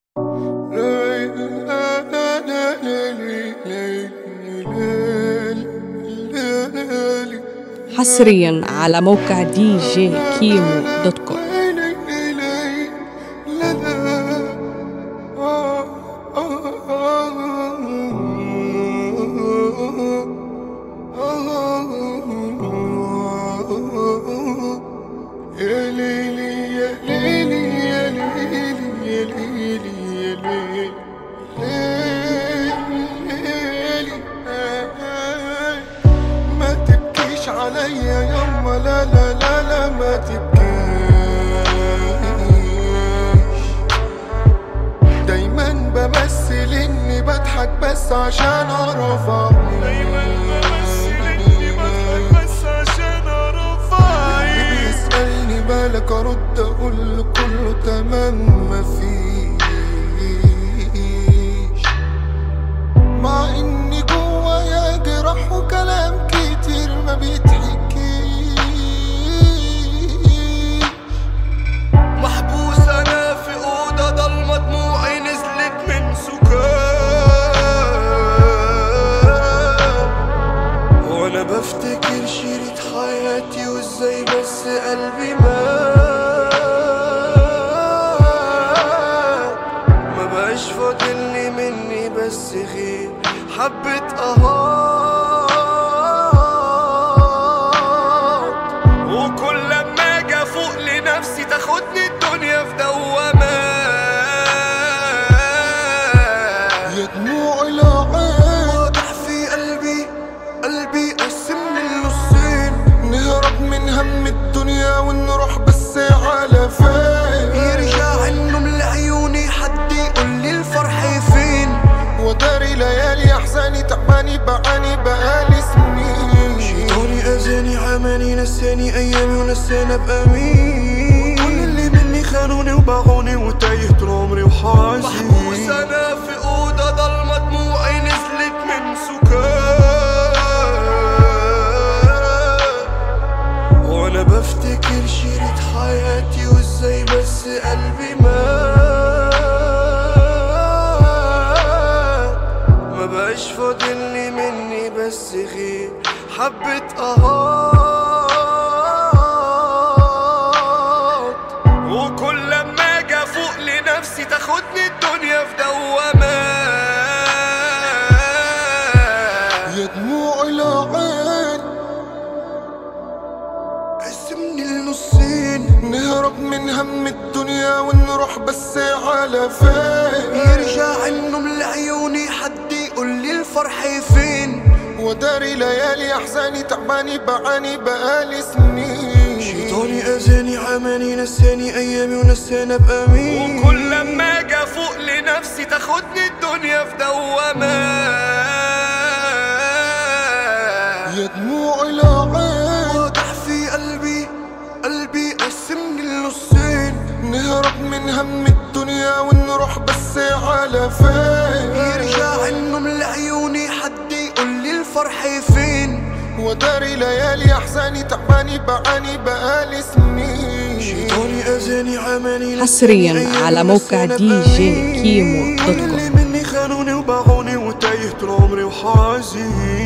حصريا على موقع djkimo.com. ما تبكيش عليا يما، لا لا لا لا ما تبكيش. دايما بمثل اني بضحك بس عشان اعرف اعيش. دايما بمثل اني بضحك بس عشان اعرف اعيش. اللي بيسألني بالك ارد اقول له كله تمام مفيش، مع اني جوايا جراح وكلام كتير ما بيتحكيش. محبوس انا في اوضه ضلمه، دموعي نزلت من سكان، وانا بفتكر شريط حياتي وازاي بس قلبي ما بقاش فاضلني مني بس غير حبة وكل لما اجي افوق لنفسي تاخدني الدنيا في دوامات. يا دموع العين واضح في قلبي قسمني لنصين، نهرب من هم الدنيا ونروح بس على فين. يرجع النوم لعيوني حد يقولي الفرح فين، وداري ليالي احزاني تعباني بعاني بقالي سنين. شيطاني اذاني عماني نساني ايامي ونسانا بامين. كل اللي مني خانوني وباعوني وتايه طول عمري وحاسس. محبوس انا في اوضه ضلمه، دموعي نزلت من سكان، وانا بفتكر شريط حياتي وازاي بس قلبي ما بقاش فاضلني مني بس غير حبة وكل لما اجي افوق لنفسي تاخدني الدنيا في دوامات. يا دموع العين قسمني لنصين، نهرب من هم الدنيا ونروح بس على فين. يرجع النوم لعيوني حد يقولي الفرح فين، وداري ليالي احزاني تعباني بعاني بقالي سنين. شيطاني اذاني عماني نساني ايامي ونسانا بامين. وكل لما اجي افوق لنفسي تاخدني الدنيا في دوامات. يا دموع العين واضح في قلبي قسمني لنصين، نهرب من هم الدنيا ونروح بس على فين. يرجع النوم لعيوني حد يقولي الفرح فين، وداري ليالي احزاني تعباني بعاني بقالي سنين. شيطاني اذاني عماني حصريا على موقع djkimo.com. اللي مني خانوني وباعوني وتايه طول عمري وحزين.